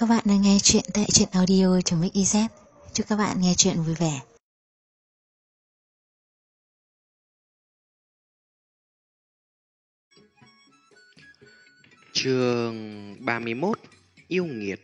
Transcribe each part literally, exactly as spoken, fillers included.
các bạn đang nghe chuyện tại truyện audio.mix.iz. Chúc các bạn nghe chuyện vui vẻ. Chương ba mươi mốt. Yêu nghiệt.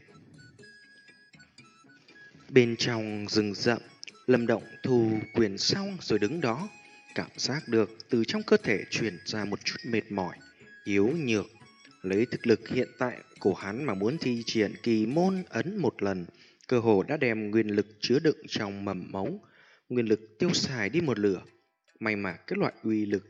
Bên trong rừng rậm, Lâm Động thu quyền xong rồi đứng đó, cảm giác được từ trong cơ thể truyền ra một chút mệt mỏi, yếu nhược. Lấy thực lực hiện tại của hắn mà muốn thi triển kỳ môn ấn một lần, cơ hồ đã đem nguyên lực chứa đựng trong mầm mống, nguyên lực tiêu xài đi một lửa. May mà cái loại uy lực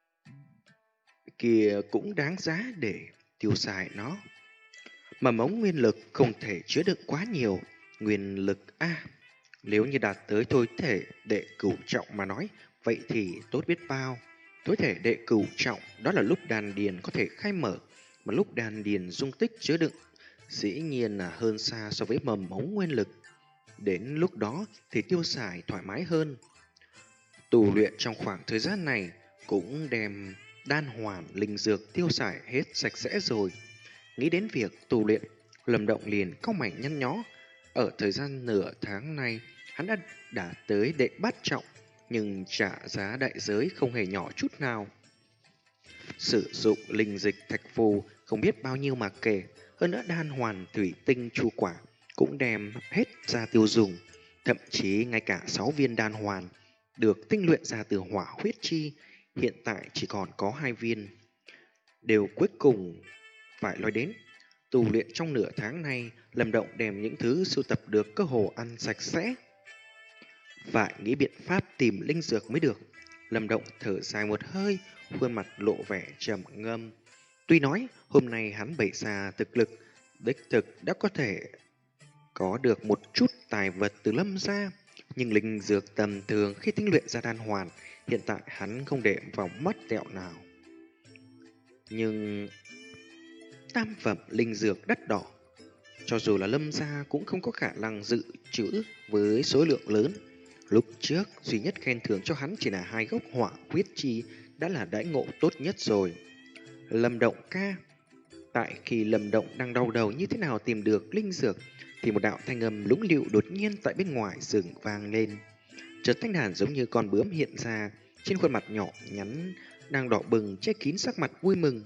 kia cũng đáng giá để tiêu xài nó. Mầm mống nguyên lực không thể chứa đựng quá nhiều nguyên lực a. Nếu như đạt tới tối thể đệ cửu trọng mà nói, vậy thì tốt biết bao. Tối thể đệ cửu trọng đó là lúc đan điền có thể khai mở, mà lúc đan điền dung tích chứa đựng dĩ nhiên là hơn xa so với mầm mống nguyên lực. Đến lúc đó thì tiêu xài thoải mái hơn. Tu luyện trong khoảng thời gian này cũng đem đan hoàn linh dược tiêu xài hết sạch sẽ rồi. Nghĩ đến việc tu luyện, Lâm Động liền cau mày nhăn nhó. Ở thời gian nửa tháng này, hắn đã đạt tới đệ bát trọng, nhưng trả giá đại giới không hề nhỏ chút nào. Sử dụng linh dịch thạch phù không biết bao nhiêu mà kể, hơn nữa đan hoàn thủy tinh chu quả cũng đem hết ra tiêu dùng. Thậm chí ngay cả sáu viên đan hoàn được tinh luyện ra từ hỏa huyết chi, hiện tại chỉ còn có hai viên. Điều cuối cùng phải nói đến, tu luyện trong nửa tháng này, Lâm Động đem những thứ sưu tập được cơ hồ ăn sạch sẽ. Phải nghĩ biện pháp tìm linh dược mới được. Lâm Động thở dài một hơi, khuôn mặt lộ vẻ trầm ngâm. Tuy nói hôm nay hắn bày ra thực lực, đích thực đã có thể có được một chút tài vật từ Lâm gia, nhưng linh dược tầm thường khi tinh luyện ra đan hoàn, hiện tại hắn không để vào mắt tẹo nào. Nhưng tam phẩm linh dược đắt đỏ, cho dù là Lâm gia cũng không có khả năng dự trữ với số lượng lớn. Lúc trước duy nhất khen thưởng cho hắn chỉ là hai gốc hỏa huyết chi, đã là đãi ngộ tốt nhất rồi. Lâm Động ca. Tại khi Lâm Động đang đau đầu như thế nào tìm được linh dược, thì một đạo thanh âm lũng lịu đột nhiên tại bên ngoài rừng vang lên. Chợt thanh đàn giống như con bướm hiện ra, trên khuôn mặt nhỏ nhắn đang đỏ bừng che kín sắc mặt vui mừng.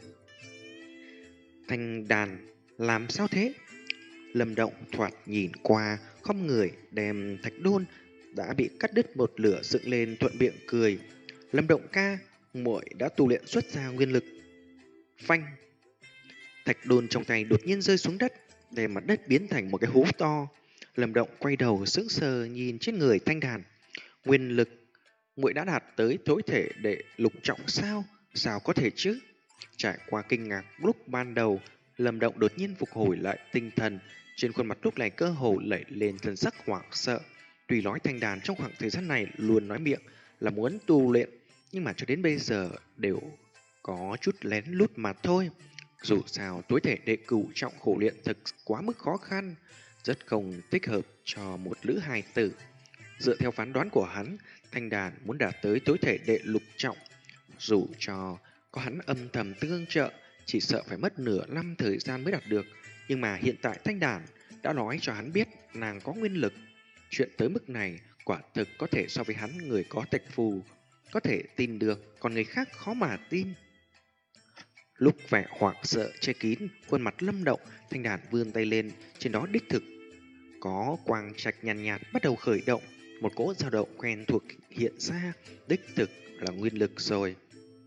Thanh đàn, làm sao thế? Lâm Động thoạt nhìn qua, không người đem thạch đôn đã bị cắt đứt một lửa dựng lên, thuận miệng cười. Lâm Động ca, muội đã tu luyện xuất ra nguyên lực. Phanh! Thạch đôn trong tay đột nhiên rơi xuống đất, để mặt đất biến thành một cái hố to. Lâm Động quay đầu sững sờ nhìn trên người thanh đàn. Nguyên lực, muội đã đạt tới tối thể đệ lục trọng sao? Sao có thể chứ? Trải qua kinh ngạc lúc ban đầu, Lâm Động đột nhiên phục hồi lại tinh thần, trên khuôn mặt lúc này cơ hồ lẩy lên thần sắc hoảng sợ. Tuy nói thanh đàn trong khoảng thời gian này luôn nói miệng là muốn tu luyện, nhưng mà cho đến bây giờ đều có chút lén lút mà thôi. Dù sao tối thể đệ cửu trọng khổ luyện thực quá mức khó khăn, rất không thích hợp cho một lữ hài tử. Dựa theo phán đoán của hắn, thanh đàn muốn đạt tới tối thể đệ lục trọng, dù cho có hắn âm thầm tương trợ, chỉ sợ phải mất nửa năm thời gian mới đạt được. Nhưng mà hiện tại thanh đàn đã nói cho hắn biết nàng có nguyên lực. Chuyện tới mức này quả thực có thể so với hắn người có thạch phù có thể tin được, còn người khác khó mà tin. Lúc vẻ hoảng sợ che kín khuôn mặt Lâm Động, thanh đàn vươn tay lên, trên đó đích thực có quang trạch nhàn nhạt, nhạt bắt đầu khởi động, một cỗ dao động quen thuộc hiện ra, đích thực là nguyên lực rồi.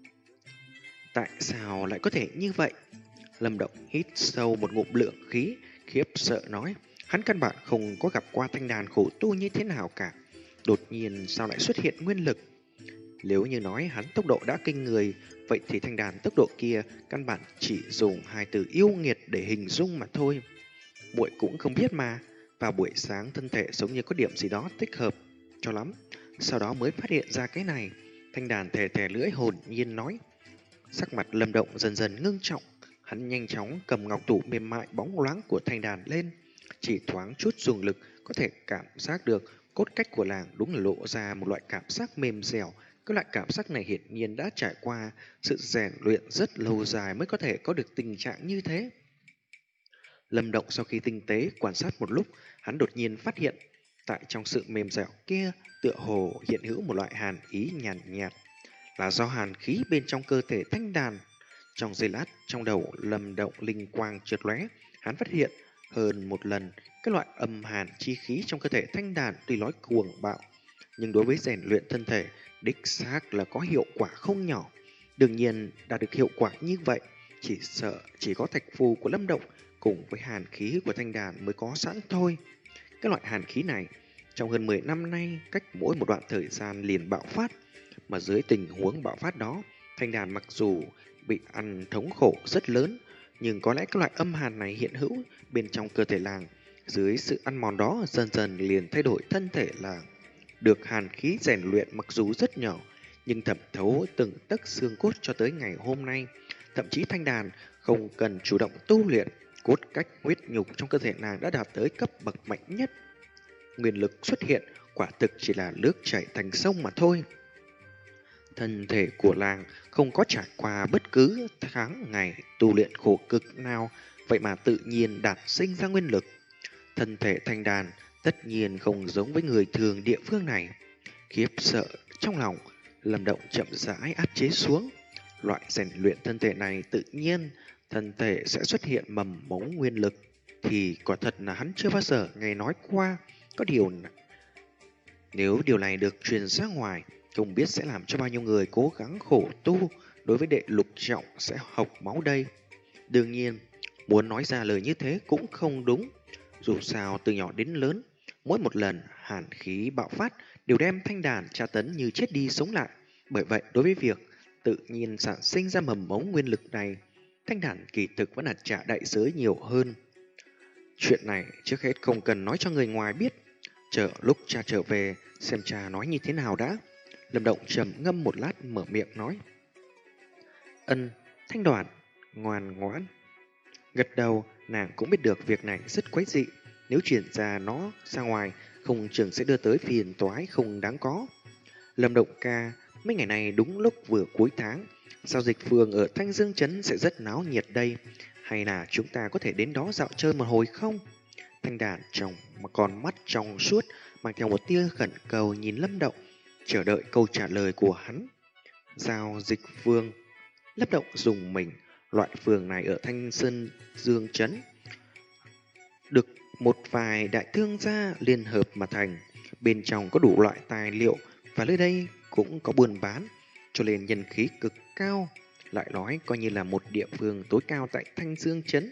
Tại sao lại có thể như vậy? Lâm Động hít sâu một ngụm lượng khí, khiếp sợ nói. Hắn căn bản không có gặp qua thanh đàn khổ tu như thế nào cả. Đột nhiên sao lại xuất hiện nguyên lực? Nếu như nói hắn tốc độ đã kinh người, vậy thì thanh đàn tốc độ kia căn bản chỉ dùng hai từ yêu nghiệt để hình dung mà thôi. Muội cũng không biết mà. Vào buổi sáng thân thể giống như có điểm gì đó thích hợp cho lắm, sau đó mới phát hiện ra cái này. Thanh đàn thè thè lưỡi hồn nhiên nói. Sắc mặt Lâm Động dần dần ngưng trọng, hắn nhanh chóng cầm ngọc tủ mềm mại bóng loáng của thanh đàn lên, chỉ thoáng chút dùng lực có thể cảm giác được cốt cách của làng đúng là lộ ra một loại cảm giác mềm dẻo. Cái loại cảm giác này hiển nhiên đã trải qua sự rèn luyện rất lâu dài mới có thể có được tình trạng như thế. Lâm Động sau khi tinh tế quan sát một lúc, hắn đột nhiên phát hiện tại trong sự mềm dẻo kia tựa hồ hiện hữu một loại hàn ý nhàn nhạt, nhạt, là do hàn khí bên trong cơ thể thanh đàn. Trong giây lát, trong đầu Lâm Động linh quang chợt lóe, hắn phát hiện hơn một lần cái loại âm hàn chi khí trong cơ thể thanh đàn tuy nói cuồng bạo, nhưng đối với rèn luyện thân thể đích xác là có hiệu quả không nhỏ. Đương nhiên đạt được hiệu quả như vậy, chỉ sợ chỉ có thạch phù của Lâm Động cùng với hàn khí của thanh đàn mới có sẵn thôi. Cái loại hàn khí này trong hơn mười năm nay cách mỗi một đoạn thời gian liền bạo phát, mà dưới tình huống bạo phát đó, thanh đàn mặc dù bị ăn thống khổ rất lớn, nhưng có lẽ cái loại âm hàn này hiện hữu bên trong cơ thể làng, dưới sự ăn mòn đó dần dần liền thay đổi thân thể làng. Được hàn khí rèn luyện mặc dù rất nhỏ, nhưng thẩm thấu từng tấc xương cốt cho tới ngày hôm nay. Thậm chí thanh đàn không cần chủ động tu luyện, cốt cách huyết nhục trong cơ thể nàng đã đạt tới cấp bậc mạnh nhất. Nguyên lực xuất hiện quả thực chỉ là nước chảy thành sông mà thôi. Thân thể của làng không có trải qua bất cứ tháng ngày tu luyện khổ cực nào, vậy mà tự nhiên đạt sinh ra nguyên lực. Thân thể thanh đàn tất nhiên không giống với người thường địa phương này. Khiếp sợ trong lòng, Lâm Động chậm rãi áp chế xuống. Loại rèn luyện thân thể này tự nhiên thân thể sẽ xuất hiện mầm mống nguyên lực, thì quả thật là hắn chưa bao giờ nghe nói qua. Có điều nếu điều này được truyền ra ngoài, không biết sẽ làm cho bao nhiêu người cố gắng khổ tu đối với đệ lục trọng sẽ hộc máu đây. Đương nhiên, muốn nói ra lời như thế cũng không đúng. Dù sao từ nhỏ đến lớn, mỗi một lần hàn khí bạo phát đều đem thanh đàn tra tấn như chết đi sống lại. Bởi vậy đối với việc tự nhiên sản sinh ra mầm mống nguyên lực này, thanh đàn kỳ thực vẫn là trả đại giới nhiều hơn. Chuyện này trước hết không cần nói cho người ngoài biết, chờ lúc cha trở về xem cha nói như thế nào đã. Lâm Động trầm ngâm một lát mở miệng nói: Ân, Thanh Đoàn, ngoan ngoãn. Gật đầu, nàng cũng biết được việc này rất quái dị, nếu chuyển ra nó ra ngoài, không chừng sẽ đưa tới phiền toái không đáng có. Lâm Động ca, mấy ngày này đúng lúc vừa cuối tháng, giao dịch phường ở Thanh Dương Trấn sẽ rất náo nhiệt đây, hay là chúng ta có thể đến đó dạo chơi một hồi không? Thanh đàn trong mà con mắt trong suốt, mang theo một tia khẩn cầu nhìn Lâm Động, chờ đợi câu trả lời của hắn. Giao dịch phường. Lâm Động dùng mình, loại phường này ở Thanh Sơn Dương Trấn được một vài đại thương gia liên hợp mà thành, bên trong có đủ loại tài liệu và nơi đây cũng có buôn bán, cho nên nhân khí cực cao, lại nói coi như là một địa phương tối cao tại Thanh Dương Trấn.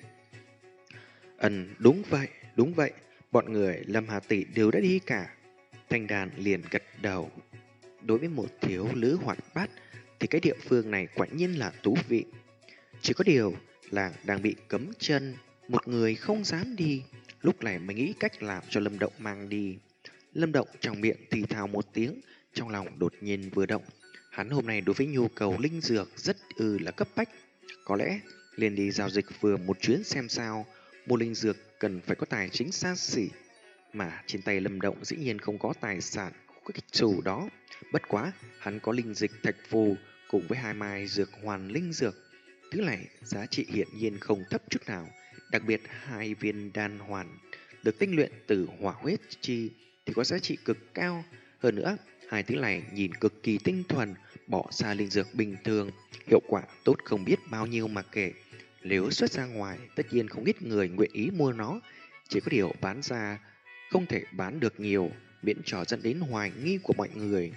Ừm, đúng vậy, đúng vậy, bọn người Lâm Hà Tỷ đều đã đi cả. Thanh đàn liền gật đầu. Đối với một thiếu nữ hoạt bát thì cái địa phương này quả nhiên là thú vị. Chỉ có điều làng đang bị cấm chân, một người không dám đi. Lúc này mới nghĩ cách làm cho Lâm Động mang đi. Lâm Động trong miệng thì thào một tiếng, trong lòng đột nhiên vừa động. Hắn hôm nay đối với nhu cầu linh dược rất ư là cấp bách. Có lẽ liền đi giao dịch vừa một chuyến xem sao. Mua linh dược cần phải có tài chính xa xỉ, mà trên tay Lâm Động dĩ nhiên không có tài sản của cái chủ đó. Bất quá hắn có linh dịch thạch phù cùng với hai mai dược hoàn linh dược. Thứ này giá trị hiển nhiên không thấp chút nào. Đặc biệt hai viên đan hoàn được tinh luyện từ hỏa huyết chi thì có giá trị cực cao. Hơn nữa, hai thứ này nhìn cực kỳ tinh thuần, bỏ xa linh dược bình thường, hiệu quả tốt không biết bao nhiêu mà kể. Nếu xuất ra ngoài, tất nhiên không ít người nguyện ý mua nó. Chỉ có điều bán ra không thể bán được nhiều, miễn trò dẫn đến hoài nghi của mọi người.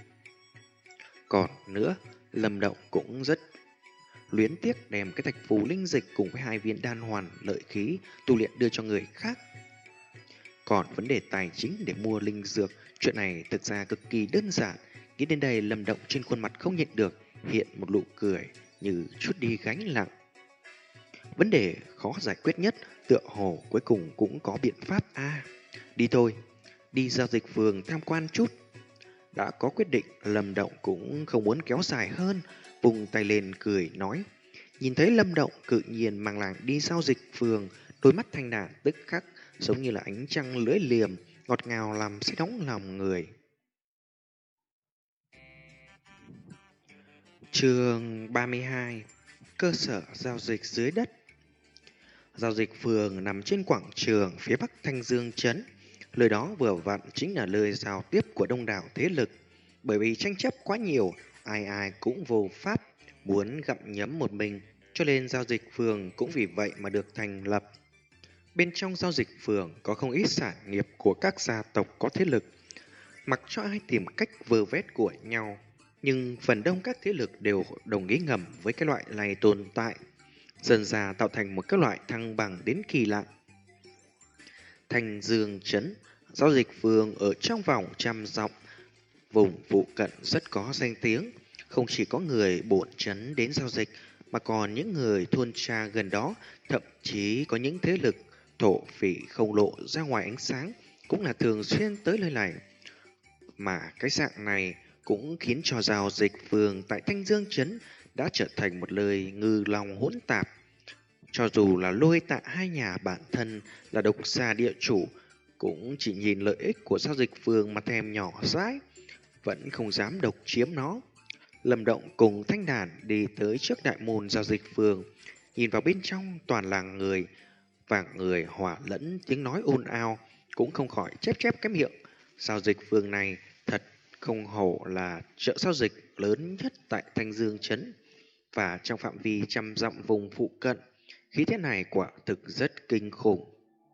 Còn nữa, Lâm Động cũng rất luyến tiếc đem cái thạch phù linh dịch cùng với hai viên đan hoàn lợi khí tu luyện đưa cho người khác. Còn vấn đề tài chính để mua linh dược, chuyện này thực ra cực kỳ đơn giản. Nghĩ đến đây, Lâm Động trên khuôn mặt không nhịn được hiện một nụ cười như chút đi gánh nặng. Vấn đề khó giải quyết nhất tựa hồ cuối cùng cũng có biện pháp a. À, đi thôi, đi giao dịch phường tham quan chút. Đã có quyết định, Lâm Động cũng không muốn kéo dài hơn, vùng tay lên cười nói. Nhìn thấy Lâm Động cự nhiên mang làng đi giao dịch phường, đôi mắt thanh đàn tức khắc giống như là ánh trăng lưỡi liềm, ngọt ngào làm say đóng lòng người. Chương ba mươi hai. Cơ sở giao dịch dưới đất. Giao dịch phường nằm trên quảng trường phía bắc Thanh Dương Trấn. Nơi đó vừa vặn chính là nơi giao tiếp của đông đảo thế lực. Bởi vì tranh chấp quá nhiều, ai ai cũng vô pháp muốn gặm nhấm một mình, cho nên giao dịch phường cũng vì vậy mà được thành lập. Bên trong giao dịch phường có không ít sản nghiệp của các gia tộc có thế lực, mặc cho ai tìm cách vơ vét của nhau. Nhưng phần đông các thế lực đều đồng ý ngầm với cái loại này tồn tại, dần dà tạo thành một cái loại thăng bằng đến kỳ lạ. Thanh Dương Trấn, giao dịch phường ở trong vòng trăm dặm, vùng phụ cận rất có danh tiếng. Không chỉ có người bổn trấn đến giao dịch, mà còn những người thôn tra gần đó, thậm chí có những thế lực thổ phỉ không lộ ra ngoài ánh sáng, cũng là thường xuyên tới nơi này. Mà cái dạng này cũng khiến cho giao dịch phường tại Thanh Dương Trấn đã trở thành một lời ngư lòng hỗn tạp. Cho dù là Lôi Tạ hai nhà bản thân là độc gia địa chủ, cũng chỉ nhìn lợi ích của giao dịch phường mà thèm nhỏ dãi, vẫn không dám độc chiếm nó. Lâm Động cùng Thanh Đàn đi tới trước đại môn giao dịch phường, nhìn vào bên trong toàn là người, và người hỏa lẫn tiếng nói ồn ào, cũng không khỏi chép chép cái miệng. Giao dịch phường này thật không hổ là chợ giao dịch lớn nhất tại Thanh Dương Trấn, và trong phạm vi trăm dặm vùng phụ cận, khí thế này quả thực rất kinh khủng.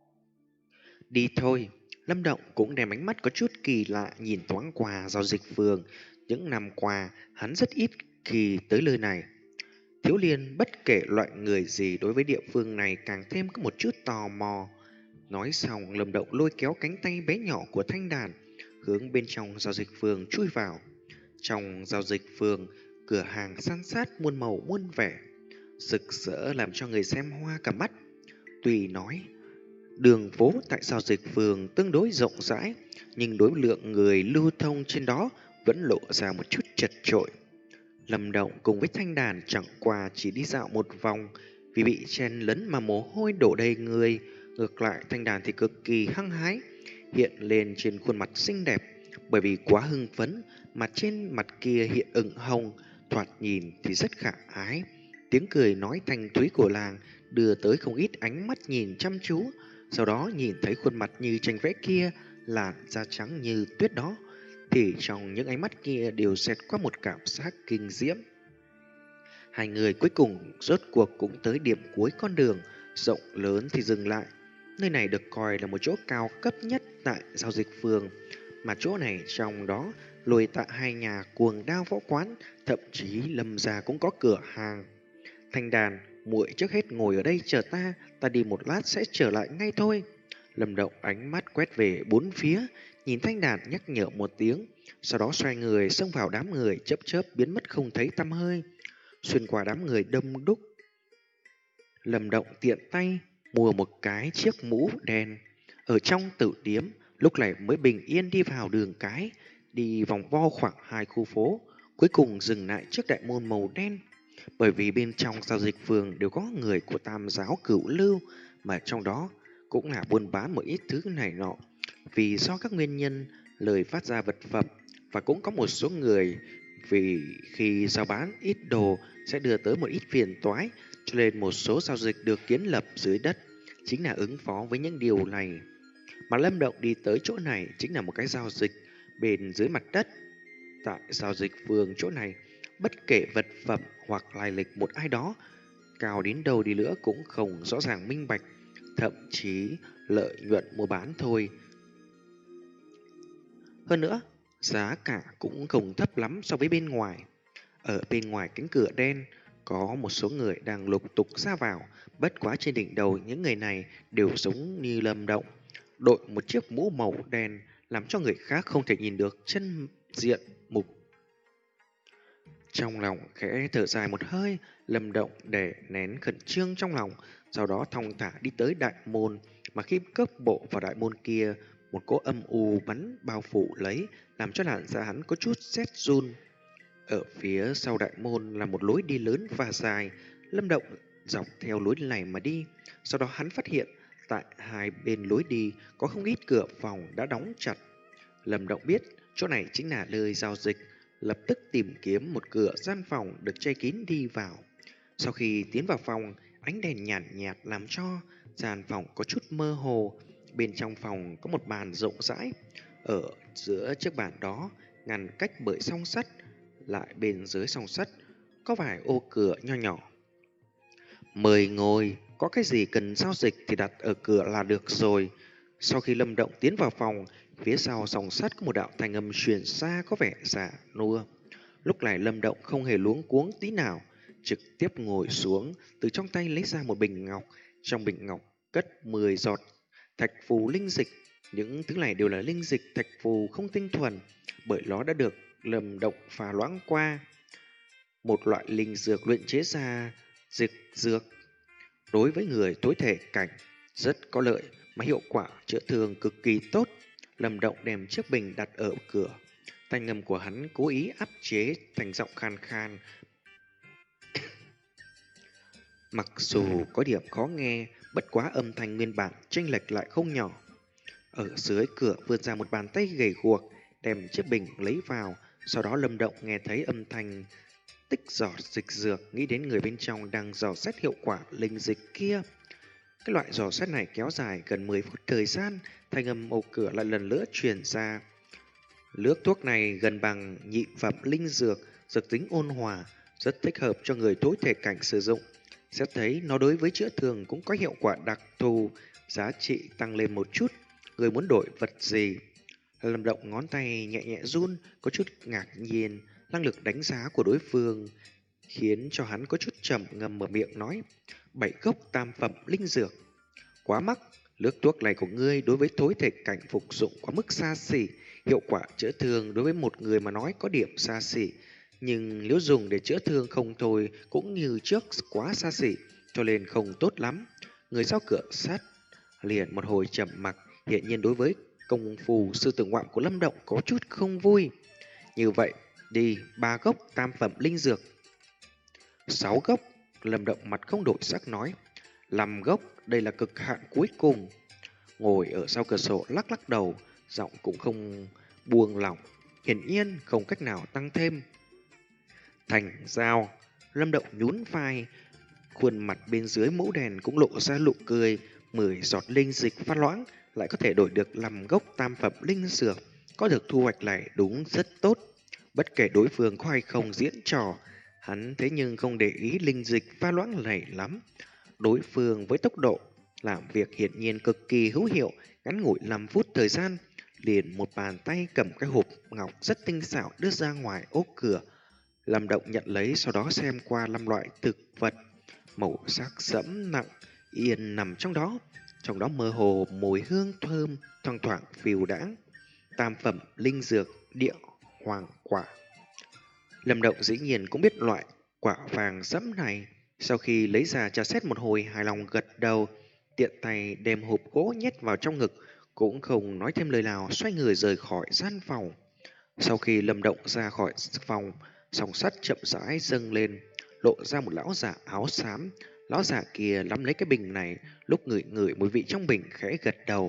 Đi thôi. Lâm Động cũng đem ánh mắt có chút kỳ lạ nhìn thoáng qua giao dịch phường. Những năm qua, hắn rất ít khi tới nơi này. Thiếu Liên bất kể loại người gì đối với địa phương này càng thêm có một chút tò mò. Nói xong, Lâm Động lôi kéo cánh tay bé nhỏ của Thanh Đàn, hướng bên trong giao dịch phường chui vào. Trong giao dịch phường, cửa hàng san sát muôn màu muôn vẻ, rực rỡ làm cho người xem hoa cả mắt. Tuy nói đường phố tại giao dịch phường tương đối rộng rãi, nhưng đối lượng người lưu thông trên đó vẫn lộ ra một chút chật chội. Lâm Động cùng với Thanh Đàn chẳng qua chỉ đi dạo một vòng, vì bị chen lấn mà mồ hôi đổ đầy người. Ngược lại Thanh Đàn thì cực kỳ hăng hái, hiện lên trên khuôn mặt xinh đẹp. Bởi vì quá hưng phấn, mặt trên mặt kia hiện ửng hồng, thoạt nhìn thì rất khả ái. Tiếng cười nói thanh thúy của làng đưa tới không ít ánh mắt nhìn chăm chú. Sau đó nhìn thấy khuôn mặt như tranh vẽ kia, làn da trắng như tuyết đó, thì trong những ánh mắt kia đều xẹt qua một cảm giác kinh diễm. Hai người cuối cùng rốt cuộc cũng tới điểm cuối con đường, rộng lớn thì dừng lại. Nơi này được coi là một chỗ cao cấp nhất tại giao dịch phường, mà chỗ này trong đó Lôi Tạ hai nhà cuồng đao võ quán, thậm chí Lâm gia cũng có cửa hàng. Thanh Đàn, muội trước hết ngồi ở đây chờ ta, ta đi một lát sẽ trở lại ngay thôi. Lâm Động ánh mắt quét về bốn phía, nhìn Thanh Đàn nhắc nhở một tiếng, sau đó xoay người xông vào đám người chớp chớp biến mất không thấy tăm hơi. Xuyên qua đám người đông đúc, Lâm Động tiện tay mua một cái chiếc mũ đen ở trong tử điếm, lúc này mới bình yên đi vào đường cái, đi vòng vo khoảng hai khu phố, cuối cùng dừng lại trước đại môn màu đen. Bởi vì bên trong giao dịch phường đều có người của Tam giáo Cửu Lưu, mà trong đó cũng là buôn bán một ít thứ này nọ. Vì do các nguyên nhân lời phát ra vật phẩm, và cũng có một số người vì khi giao bán ít đồ sẽ đưa tới một ít phiền toái, cho nên một số giao dịch được kiến lập dưới đất chính là ứng phó với những điều này. Mà Lâm Động đi tới chỗ này chính là một cái giao dịch bên dưới mặt đất. Tại giao dịch phường chỗ này, bất kể vật phẩm hoặc lai lịch một ai đó cao đến đâu đi nữa cũng không rõ ràng minh bạch, thậm chí lợi nhuận mua bán thôi. Hơn nữa, giá cả cũng không thấp lắm so với bên ngoài. Ở bên ngoài cánh cửa đen, có một số người đang lục tục ra vào, bất quá trên đỉnh đầu những người này đều giống như Lâm Động, đội một chiếc mũ màu đen làm cho người khác không thể nhìn được chân diện mục. Trong lòng khẽ thở dài một hơi, Lâm Động để nén khẩn trương trong lòng, sau đó thong thả đi tới đại môn. Mà khi cất bộ vào đại môn kia, một cỗ âm u bắn bao phủ lấy, làm cho làn da hắn có chút rét run. Ở phía sau đại môn là một lối đi lớn và dài. Lâm Động dọc theo lối này mà đi. Sau đó hắn phát hiện tại hai bên lối đi có không ít cửa phòng đã đóng chặt. Lâm Động biết chỗ này chính là nơi giao dịch, lập tức tìm kiếm một cửa gian phòng được che kín đi vào. Sau khi tiến vào phòng, ánh đèn nhàn nhạt, nhạt làm cho gian phòng có chút mơ hồ. Bên trong phòng có một bàn rộng rãi. Ở giữa chiếc bàn đó, ngăn cách bởi song sắt, lại bên dưới song sắt có vài ô cửa nho nhỏ. Mời ngồi, có cái gì cần giao dịch thì đặt ở cửa là được rồi. Sau khi Lâm Động tiến vào phòng, phía sau song sắt có một đạo thanh âm truyền xa có vẻ già nua. Lúc này Lâm Động không hề luống cuống tí nào, trực tiếp ngồi xuống, từ trong tay lấy ra một bình ngọc. Trong bình ngọc cất mười giọt thạch phù linh dịch. Những thứ này đều là linh dịch thạch phù không tinh thuần, bởi nó đã được Lâm Động pha loãng qua. Một loại linh dược luyện chế ra dịch dược đối với người tối thể cảnh rất có lợi, mà hiệu quả chữa thương cực kỳ tốt. Lâm Động đem chiếc bình đặt ở cửa. Thanh âm của hắn cố ý áp chế thành giọng khan khan. Mặc dù có điểm khó nghe, bất quá âm thanh nguyên bản chênh lệch lại không nhỏ. Ở dưới cửa vươn ra một bàn tay gầy guộc, đem chiếc bình lấy vào. Sau đó Lâm Động nghe thấy âm thanh tích giọt dịch dược, nghĩ đến người bên trong đang dò xét hiệu quả linh dịch kia. Cái loại dò xét này kéo dài gần mười phút thời gian, thanh âm ô cửa lại lần nữa truyền ra. Nước thuốc này gần bằng nhị phẩm linh dược, dược tính ôn hòa, rất thích hợp cho người tối thể cảnh sử dụng. Sẽ thấy nó đối với chữa thương cũng có hiệu quả đặc thù, giá trị tăng lên một chút. Người muốn đổi vật gì? Lâm Động ngón tay nhẹ nhẹ run, có chút ngạc nhiên. Năng lực đánh giá của đối phương khiến cho hắn có chút trầm ngâm mở miệng nói: bảy gốc tam phẩm linh dược. Quá mắc, nước thuốc này của ngươi đối với tối thể cảnh phục dụng quá mức xa xỉ, hiệu quả chữa thương đối với một người mà nói có điểm xa xỉ, nhưng nếu dùng để chữa thương không thôi cũng như trước quá xa xỉ, cho nên không tốt lắm. Người sau cửa sát liền một hồi trầm mặc, hiện nhiên đối với công phu sư tử ngoạm của Lâm Động có chút không vui. Như vậy, đi ba gốc tam phẩm linh dược. Sáu gốc, Lâm Động mặt không đổi sắc nói. Năm gốc, đây là cực hạn cuối cùng. Ngồi ở sau cửa sổ lắc lắc đầu, giọng cũng không buông lỏng, hiển nhiên không cách nào tăng thêm. Thành giao, Lâm Động nhún vai, khuôn mặt bên dưới mũ đèn cũng lộ ra nụ cười. Mười giọt linh dịch pha loãng lại có thể đổi được năm gốc tam phẩm linh dược, có được thu hoạch này đúng rất tốt. Bất kể đối phương có hay không diễn trò, hắn thế nhưng không để ý linh dịch pha loãng này lắm. Đối phương với tốc độ làm việc hiển nhiên cực kỳ hữu hiệu, ngắn ngủi năm phút thời gian, liền một bàn tay cầm cái hộp ngọc rất tinh xảo đưa ra ngoài ốp cửa. Lâm Động nhận lấy, sau đó xem qua năm loại thực vật màu sắc sẫm nặng yên nằm trong đó, trong đó mơ hồ mùi hương thơm thoang thoảng phiêu đãng. Tam phẩm linh dược địa hoàng quả. Lâm Động dĩ nhiên cũng biết loại quả vàng sẫm này. Sau khi lấy ra tra xét một hồi, hài lòng gật đầu, tiện tay đem hộp gỗ nhét vào trong ngực, cũng không nói thêm lời nào, xoay người rời khỏi gian phòng. Sau khi Lâm Động ra khỏi phòng, song sắt chậm rãi dâng lên, lộ ra một lão giả áo xám. Lão giả kia nắm lấy cái bình này, lúc ngửi ngửi mùi vị trong bình khẽ gật đầu.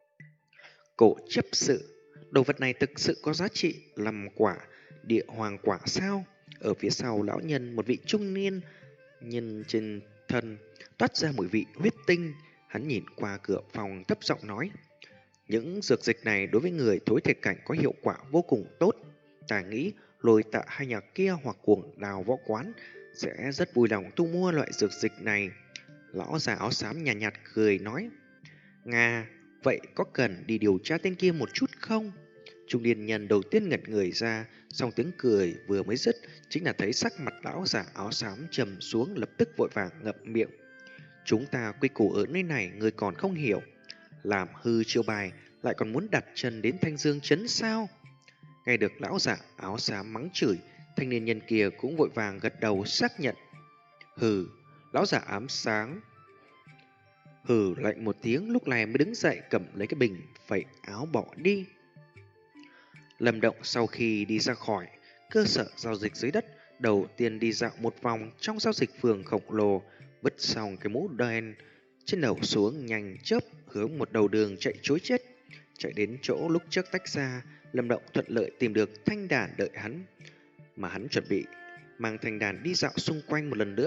Cổ chấp sự, đồ vật này thực sự có giá trị, làm quả địa hoàng quả sao? Ở phía sau lão nhân một vị trung niên nhân trên thân toát ra mùi vị huyết tinh. Hắn nhìn qua cửa phòng thấp giọng nói: những dược dịch này đối với người thối thể cảnh có hiệu quả vô cùng tốt. Ta nghĩ Lôi Tạ hai nhà kia hoặc Cuồng Đào võ quán sẽ rất vui lòng thu mua loại dược dịch này. Lão già áo xám nhàn nhạt, nhạt cười nói: Nga, vậy có cần đi điều tra tên kia một chút không? Trung niên nhân đầu tiên ngẩn người ra, xong tiếng cười vừa mới dứt, chính là thấy sắc mặt lão già áo xám trầm xuống, lập tức vội vàng ngậm miệng. Chúng ta quy củ ở nơi này người còn không hiểu, làm hư chiêu bài lại còn muốn đặt chân đến Thanh Dương Trấn sao? Nghe được lão già áo xám mắng chửi, thanh niên nhân kia cũng vội vàng gật đầu xác nhận. Hừ, lão già ám sáng hừ lạnh một tiếng, lúc này mới đứng dậy cầm lấy cái bình phẩy áo bỏ đi. Lâm Động sau khi đi ra khỏi cơ sở giao dịch dưới đất, đầu tiên đi dạo một vòng trong giao dịch phường khổng lồ, vứt xong cái mũ đen trên đầu xuống, nhanh chớp hướng một đầu đường chạy trối chết. Chạy đến chỗ lúc trước tách ra, Lâm Động thuận lợi tìm được thanh đàn đợi hắn, mà hắn chuẩn bị mang thanh đàn đi dạo xung quanh một lần nữa,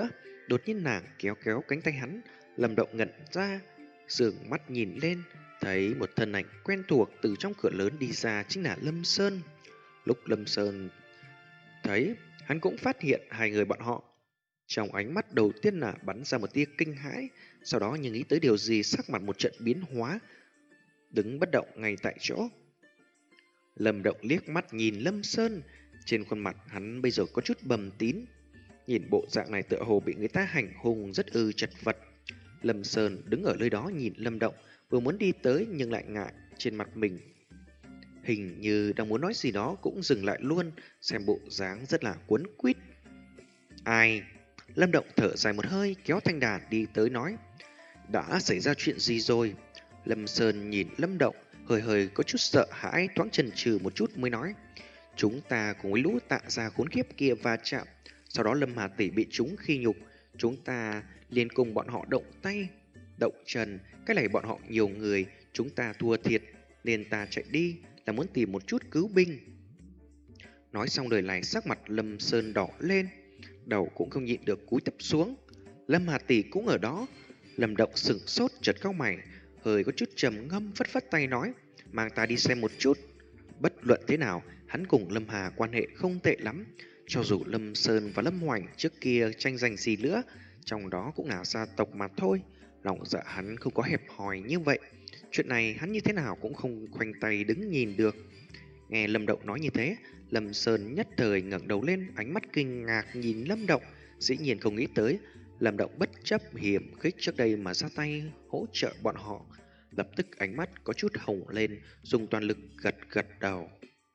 Đột nhiên nàng kéo kéo cánh tay hắn, Lâm Động ngẩn ra, sườn mắt nhìn lên, thấy một thân ảnh quen thuộc từ trong cửa lớn đi ra, chính là Lâm Sơn. Lúc Lâm Sơn thấy, hắn cũng phát hiện hai người bọn họ. Trong ánh mắt đầu tiên là bắn ra một tia kinh hãi, sau đó như nghĩ tới điều gì, sắc mặt một trận biến hóa, đứng bất động ngay tại chỗ. Lâm Động liếc mắt nhìn Lâm Sơn, trên khuôn mặt hắn bây giờ có chút bầm tín. Nhìn bộ dạng này tựa hồ bị người ta hành hung rất ư chật vật. Lâm Sơn đứng ở nơi đó nhìn Lâm Động, vừa muốn đi tới nhưng lại ngại trên mặt mình. Hình như đang muốn nói gì đó cũng dừng lại luôn, xem bộ dáng rất là cuốn quýt. Ai? Lâm Động thở dài một hơi, kéo thanh đàn đi tới nói. Đã xảy ra chuyện gì rồi? Lâm Sơn nhìn Lâm Động, hơi hơi có chút sợ hãi, thoáng chần chừ một chút mới nói. Chúng ta cùng với lũ Tạ gia khốn kiếp kia va chạm, sau đó Lâm Hà tỷ bị chúng khi nhục, chúng ta liền cùng bọn họ động tay, động chân, cái này bọn họ nhiều người, chúng ta thua thiệt, nên ta chạy đi là muốn tìm một chút cứu binh. Nói xong lời này, sắc mặt Lâm Sơn đỏ lên, đầu cũng không nhịn được cúi thấp xuống. Lâm Hà tỷ cũng ở đó. Lâm Động sững sốt, chợt cau mày, hơi có chút trầm ngâm, phất phất tay nói, mang ta đi xem một chút. Bất luận thế nào, hắn cùng Lâm Hà quan hệ không tệ lắm. Cho dù Lâm Sơn và Lâm Hoành trước kia tranh giành gì nữa, trong đó cũng là gia tộc mà thôi. Lòng dạ hắn không có hẹp hòi như vậy. Chuyện này hắn như thế nào cũng không khoanh tay đứng nhìn được. Nghe Lâm Động nói như thế, Lâm Sơn nhất thời ngẩng đầu lên, ánh mắt kinh ngạc nhìn Lâm Động. Dĩ nhiên không nghĩ tới Lâm Động bất chấp hiểm khích trước đây mà ra tay hỗ trợ bọn họ. Lập tức ánh mắt có chút hồng lên, dùng toàn lực gật gật đầu.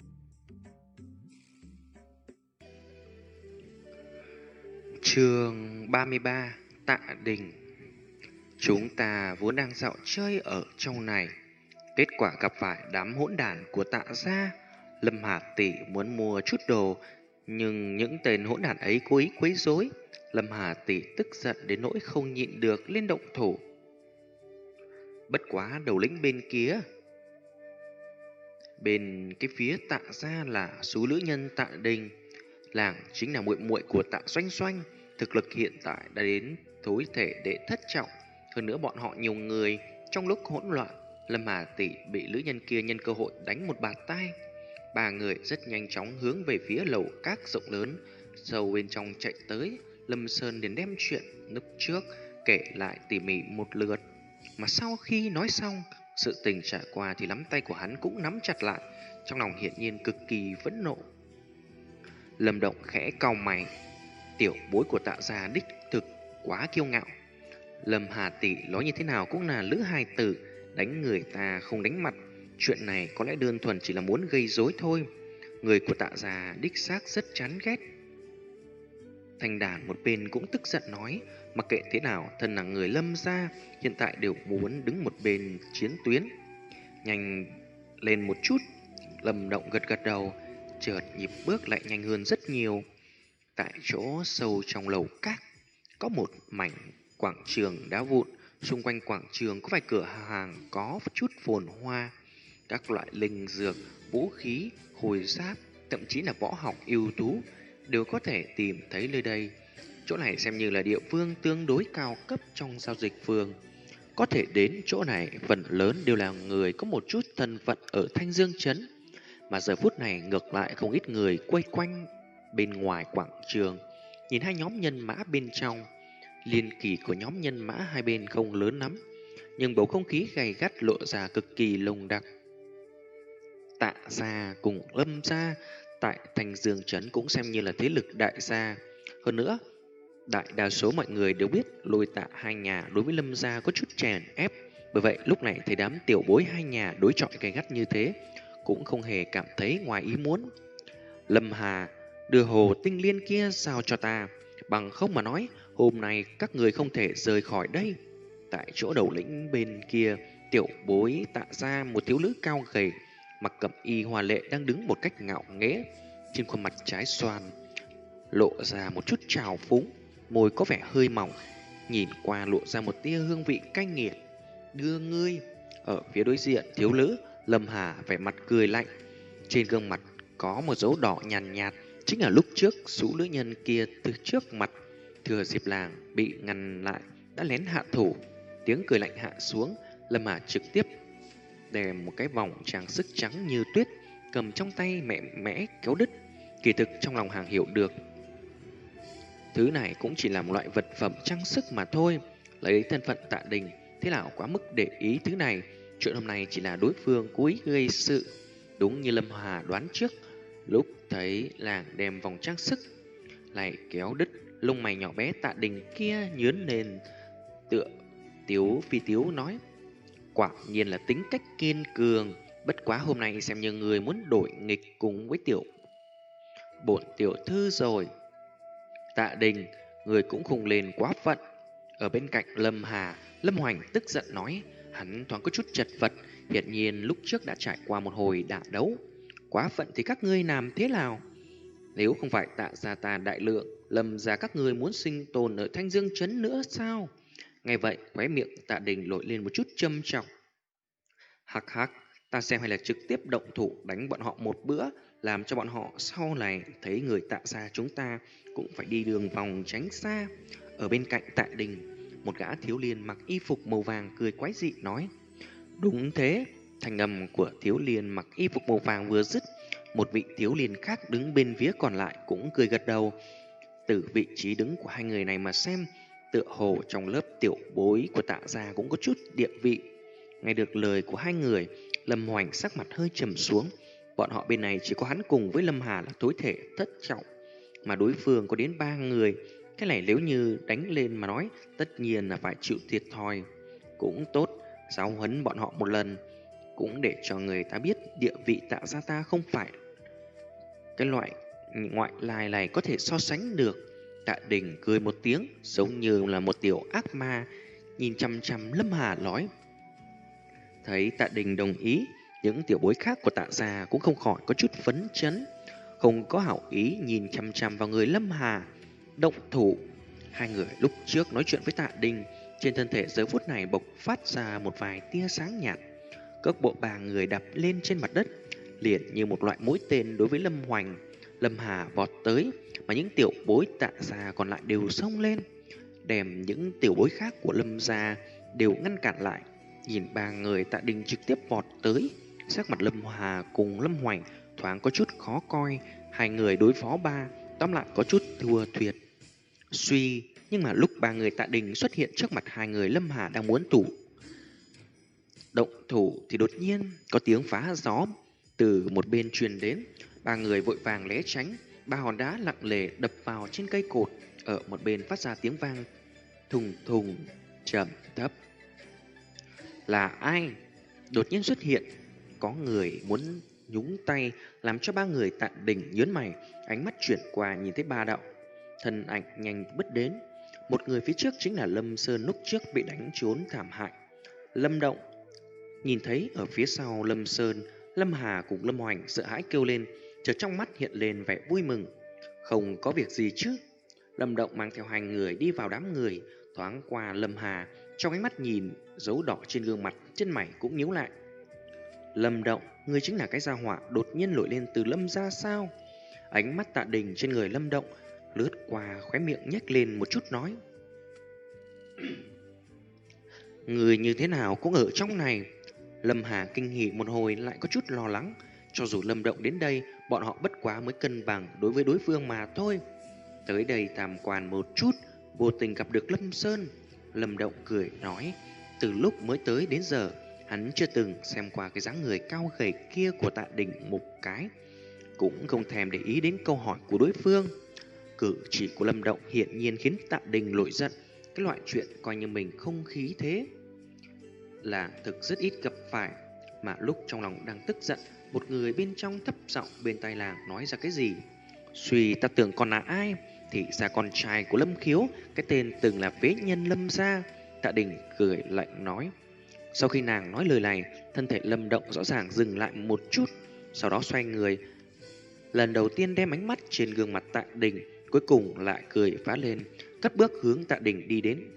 Chương ba mươi ba, Tạ Đình. Chúng ta vốn đang dạo chơi ở trong này, kết quả gặp phải đám hỗn đản của Tạ gia. Lâm Hà tỷ muốn mua chút đồ, nhưng những tên hỗn đản ấy cố ý quấy rối. Lâm Hà tỷ tức giận đến nỗi không nhịn được lên động thủ. Bất quá đầu lĩnh bên kia, bên cái phía Tạ gia là số nữ nhân Tạ Đình, làng chính là muội muội của Tạ Doanh Doanh, thực lực hiện tại đã đến thối thể đệ thất trọng. Hơn nữa bọn họ nhiều người, trong lúc hỗn loạn, Lâm Hà tỷ bị nữ nhân kia nhân cơ hội đánh một bạt tai. Ba người rất nhanh chóng hướng về phía lầu các rộng lớn, sâu bên trong chạy tới. Lâm Sơn liền đem chuyện lúc trước kể lại tỉ mỉ một lượt. Mà sau khi nói xong, sự tình trải qua thì nắm tay của hắn cũng nắm chặt lại, trong lòng hiển nhiên cực kỳ phẫn nộ. Lâm Động khẽ cau mày, tiểu bối của Tạ gia đích thực quá kiêu ngạo. Lâm Hà tỷ nói như thế nào cũng là lữ hài tử, đánh người ta không đánh mặt. Chuyện này có lẽ đơn thuần chỉ là muốn gây rối thôi. Người của Tạ gia đích xác rất chán ghét. Thanh đàn một bên cũng tức giận nói, mặc kệ thế nào, thân là người Lâm gia, hiện tại đều muốn đứng một bên chiến tuyến. Nhanh lên một chút. Lâm Động gật gật đầu, chợt nhịp bước lại nhanh hơn rất nhiều. Tại chỗ sâu trong lầu các, có một mảnh quảng trường đá vụn. Xung quanh quảng trường có vài cửa hàng có chút phồn hoa. Các loại linh dược, vũ khí, khôi giáp, thậm chí là võ học ưu tú đều có thể tìm thấy nơi đây. Chỗ này xem như là địa phương tương đối cao cấp trong giao dịch phường. Có thể đến chỗ này phần lớn đều là người có một chút thân phận ở Thanh Dương Trấn. Mà giờ phút này ngược lại không ít người quay quanh bên ngoài quảng trường, nhìn hai nhóm nhân mã bên trong. Liên kỳ của nhóm nhân mã hai bên không lớn lắm, nhưng bầu không khí gay gắt lộ ra cực kỳ nồng đặc. Tạ gia cùng Lâm gia tại Thanh Dương Trấn cũng xem như là thế lực đại gia. Hơn nữa, đại đa số mọi người đều biết Lôi Tạ hai nhà đối với Lâm gia có chút chèn ép. Bởi vậy lúc này thấy đám tiểu bối hai nhà đối chọi gay gắt như thế, cũng không hề cảm thấy ngoài ý muốn. Lâm Hà, đưa hồ tinh liên kia giao cho ta, bằng không mà nói hôm nay các người không thể rời khỏi đây. Tại chỗ đầu lĩnh bên kia, tiểu bối Tạ gia một thiếu nữ cao gầy, mặc cẩm y hoa lệ đang đứng một cách ngạo nghễ, trên khuôn mặt trái xoan lộ ra một chút trào phúng, môi có vẻ hơi mỏng, nhìn qua lộ ra một tia hương vị cay nghiệt. Đưa ngươi. Ở phía đối diện thiếu nữ Lâm Hà vẻ mặt cười lạnh, trên gương mặt có một dấu đỏ nhàn nhạt, nhạt, chính là lúc trước số nữ nhân kia từ trước mặt Thừa dịp làng bị ngăn lại đã lén hạ thủ. Tiếng cười lạnh hạ xuống, Lâm Hà trực tiếp đem một cái vòng trang sức trắng như tuyết cầm trong tay mẹ mẽ kéo đứt. Kỳ thực trong lòng hàng hiểu được, thứ này cũng chỉ là một loại vật phẩm trang sức mà thôi. Lấy thân phận Tạ Đình, thế nào quá mức để ý thứ này. Chuyện hôm nay chỉ là đối phương cố ý gây sự. Đúng như Lâm Hà đoán trước, lúc thấy làng đem vòng trang sức lại kéo đứt, lông mày nhỏ bé Tạ Đình kia nhướng lên, tựa tiếu phi tiếu nói: quả nhiên là tính cách kiên cường. Bất quá hôm nay xem như người muốn đổi nghịch cùng với tiểu bổn tiểu thư rồi. Tạ Đình, người cũng không lên quá phận. Ở bên cạnh Lâm Hà, Lâm Hoành tức giận nói, hắn thoáng có chút chật vật, hiển nhiên lúc trước đã trải qua một hồi đả đấu. Quá phận thì các ngươi làm thế nào? Nếu không phải Tạ gia ta đại lượng, Lâm gia các ngươi muốn sinh tồn ở Thanh Dương trấn nữa sao? Nghe vậy, khóe miệng Tạ Đình lội lên một chút châm chọc. Hắc hắc, ta xem hay là trực tiếp động thủ đánh bọn họ một bữa, làm cho bọn họ sau này thấy người Tạ gia chúng ta cũng phải đi đường vòng tránh xa. Ở bên cạnh Tạ Đình, một gã thiếu niên mặc y phục màu vàng cười quái dị nói: đúng thế. Thanh âm của thiếu niên mặc y phục màu vàng vừa dứt, một vị thiếu niên khác đứng bên phía còn lại cũng cười gật đầu. Từ vị trí đứng của hai người này mà xem, tựa hồ trong lớp tiểu bối của Tạ gia cũng có chút địa vị. Nghe được lời của hai người, Lâm Hoành sắc mặt hơi trầm xuống. Bọn họ bên này chỉ có hắn cùng với Lâm Hà là tối thể thất trọng, mà đối phương có đến ba người. Cái này nếu như đánh lên mà nói, tất nhiên là phải chịu thiệt thòi. Cũng tốt, giáo huấn bọn họ một lần, cũng để cho người ta biết địa vị Tạ gia ta không phải cái loại ngoại lai này có thể so sánh được. Tạ Đình cười một tiếng, giống như là một tiểu ác ma, nhìn chăm chăm Lâm Hà nói. Thấy Tạ Đình đồng ý, những tiểu bối khác của Tạ gia cũng không khỏi có chút phấn chấn, không có hảo ý nhìn chăm chăm vào người Lâm Hà. Động thủ. Hai người lúc trước nói chuyện với Tạ Đình, trên thân thể giờ phút này bộc phát ra một vài tia sáng nhạt. Cước bộ ba người đập lên trên mặt đất, liền như một loại mũi tên đối với Lâm Hoành. Lâm Hà vọt tới, mà những tiểu bối Tạ gia còn lại đều xông lên, đem những tiểu bối khác của Lâm gia đều ngăn cản lại. Nhìn ba người Tạ Đình trực tiếp vọt tới, sắc mặt Lâm Hà cùng Lâm Hoành thoáng có chút khó coi. Hai người đối phó ba, tóm lại có chút thua thiệt. Suy, nhưng mà lúc ba người Tạ Đình xuất hiện trước mặt hai người Lâm Hà đang muốn thủ động thủ thì đột nhiên có tiếng phá gió từ một bên truyền đến. Ba người vội vàng né tránh, ba hòn đá lặng lề đập vào trên cây cột ở một bên phát ra tiếng vang thùng thùng trầm thấp. Là ai? Đột nhiên xuất hiện, có người muốn nhúng tay, làm cho ba người Tạ Đình nhớn mày, ánh mắt chuyển qua nhìn thấy ba đạo thân ảnh nhanh bước đến. Một người phía trước chính là Lâm Sơn lúc trước bị đánh trốn thảm hại. Lâm Động nhìn thấy ở phía sau Lâm Sơn, Lâm Hà cùng Lâm Hoành sợ hãi kêu lên, chợt trong mắt hiện lên vẻ vui mừng. Không có việc gì chứ? Lâm Động mang theo hai người đi vào đám người, thoáng qua Lâm Hà, trong ánh mắt nhìn dấu đỏ trên gương mặt, chân mày cũng nhíu lại. Lâm Động, ngươi chính là cái gia hỏa đột nhiên nổi lên từ Lâm gia sao? Ánh mắt Tạ Đình trên người Lâm Động lướt qua, khóe miệng nhếch lên một chút nói. Người như thế nào cũng ở trong này. Lâm Hà kinh hỉ một hồi lại có chút lo lắng. Cho dù Lâm Động đến đây, bọn họ bất quá mới cân bằng đối với đối phương mà thôi. Tới đây tham quan một chút, vô tình gặp được Lâm Sơn. Lâm Động cười nói, từ lúc mới tới đến giờ, hắn chưa từng xem qua cái dáng người cao gầy kia của Tạ Đình một cái, cũng không thèm để ý đến câu hỏi của đối phương. Cử chỉ của Lâm Động hiển nhiên khiến Tạ Đình nổi giận. Cái loại chuyện coi như mình không khí thế là thực rất ít gặp phải. Mà lúc trong lòng đang tức giận, một người bên trong thấp giọng bên tai làng nói ra cái gì. Suy ta tưởng còn là ai, thì ra con trai của Lâm Khiếu, cái tên từng là phế nhân Lâm gia. Tạ Đình cười lạnh nói. Sau khi nàng nói lời này, thân thể Lâm Động rõ ràng dừng lại một chút, sau đó xoay người, lần đầu tiên đem ánh mắt trên gương mặt Tạ Đình, cuối cùng lại cười phá lên, cất bước hướng Tạ Đình đi đến.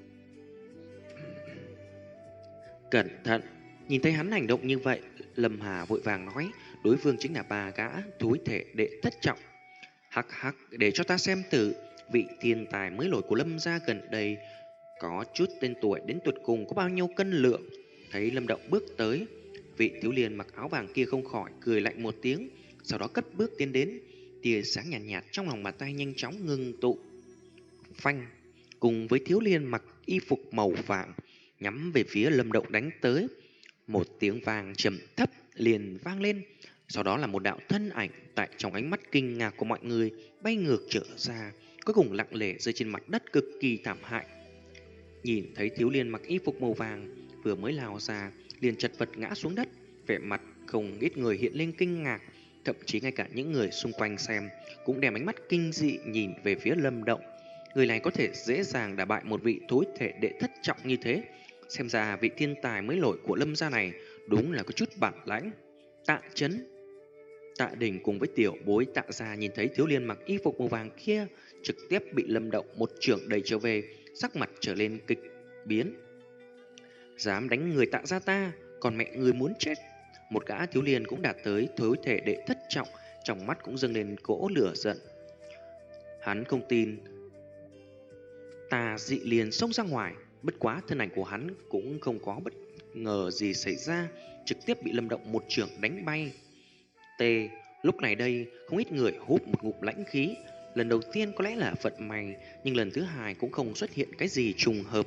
Cẩn thận! Nhìn thấy hắn hành động như vậy, Lâm Hà vội vàng nói, đối phương chính là ba gã thối thể đệ thất trọng. Hắc hắc, để cho ta xem thử, vị thiên tài mới nổi của Lâm gia gần đây có chút tên tuổi đến tuyệt cùng có bao nhiêu cân lượng. Thấy Lâm Động bước tới, vị thiếu niên mặc áo vàng kia không khỏi cười lạnh một tiếng, sau đó cất bước tiến đến. Tia sáng nhạt, nhạt trong lòng bàn tay nhanh chóng ngưng tụ. Phanh, cùng với thiếu niên mặc y phục màu vàng nhắm về phía Lâm Động đánh tới. Một tiếng vàng trầm thấp liền vang lên, sau đó là một đạo thân ảnh tại trong ánh mắt kinh ngạc của mọi người bay ngược trở ra, cuối cùng lặng lẽ rơi trên mặt đất cực kỳ thảm hại. Nhìn thấy thiếu niên mặc y phục màu vàng vừa mới lao ra liền chật vật ngã xuống đất, vẻ mặt không ít người hiện lên kinh ngạc, thậm chí ngay cả những người xung quanh xem cũng đem ánh mắt kinh dị nhìn về phía Lâm Động. Người này có thể dễ dàng đả bại một vị thối thể đệ thất trọng như thế, xem ra vị thiên tài mới nổi của Lâm gia này đúng là có chút bản lãnh. Tạ Chấn, Tạ Đình cùng với tiểu bối Tạ gia nhìn thấy thiếu niên mặc y phục màu vàng kia trực tiếp bị Lâm Động một chưởng đẩy trở về, sắc mặt trở lên kịch biến. Dám đánh người Tạ gia ta, còn mẹ người muốn chết. Một gã thiếu niên cũng đạt tới thối thể đệ thất trọng, trong mắt cũng dâng lên cỗ lửa giận. Hắn không tin Tà dị liền xông ra ngoài, bất quá thân ảnh của hắn cũng không có bất ngờ gì xảy ra, trực tiếp bị Lâm Động một chưởng đánh bay. T. Lúc này đây, không ít người hút một ngụm lãnh khí. Lần đầu tiên có lẽ là vận may, nhưng lần thứ hai cũng không xuất hiện cái gì trùng hợp.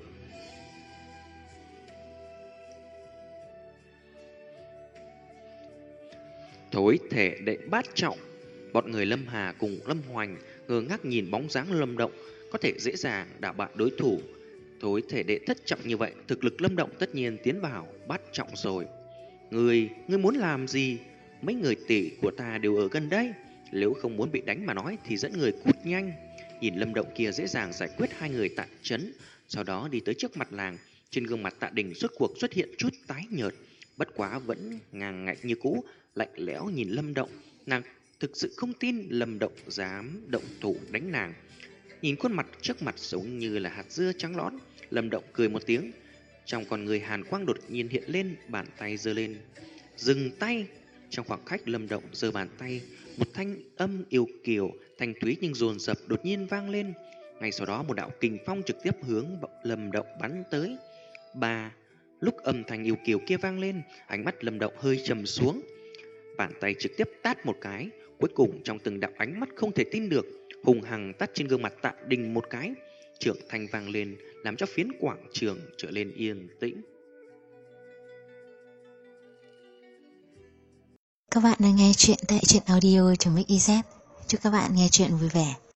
Thối thể đệ bát trọng. Bọn người Lâm Hà cùng Lâm Hoành ngơ ngác nhìn bóng dáng Lâm Động có thể dễ dàng đả bại đối thủ. Thối thể đệ thất trọng như vậy, thực lực Lâm Động tất nhiên tiến vào bát trọng rồi. Người, ngươi muốn làm gì? Mấy người tỷ của ta đều ở gần đây, nếu không muốn bị đánh mà nói thì dẫn người cút nhanh. Nhìn Lâm Động kia dễ dàng giải quyết hai người Tạ Chấn, sau đó đi tới trước mặt làng. Trên gương mặt Tạ Đình rốt cuộc xuất hiện chút tái nhợt, bất quá vẫn ngàng ngạnh như cũ, lạnh lẽo nhìn Lâm Động. Nàng thực sự không tin Lâm Động dám động thủ đánh nàng. Nhìn khuôn mặt trước mặt giống như là hạt dưa trắng lõn, Lâm Động cười một tiếng, trong con người hàn quang đột nhiên hiện lên, bàn tay giơ lên. Dừng tay! Trong khoảng cách Lâm Động giơ bàn tay, một thanh âm yêu kiều, thanh thúy nhưng dồn dập đột nhiên vang lên. Ngay sau đó một đạo kình phong trực tiếp hướng Lâm Động bắn tới. Ba, lúc âm thanh yêu kiều kia vang lên, ánh mắt Lâm Động hơi trầm xuống. Bàn tay trực tiếp tát một cái, cuối cùng trong từng đạo ánh mắt không thể tin được, hùng hằng tát trên gương mặt Tạ Đình một cái. Trưởng thanh vang lên, làm cho phiến quảng trường trở lên yên tĩnh. Các bạn đang nghe chuyện tại truyện audio.mixyz. Chúc các bạn nghe chuyện vui vẻ.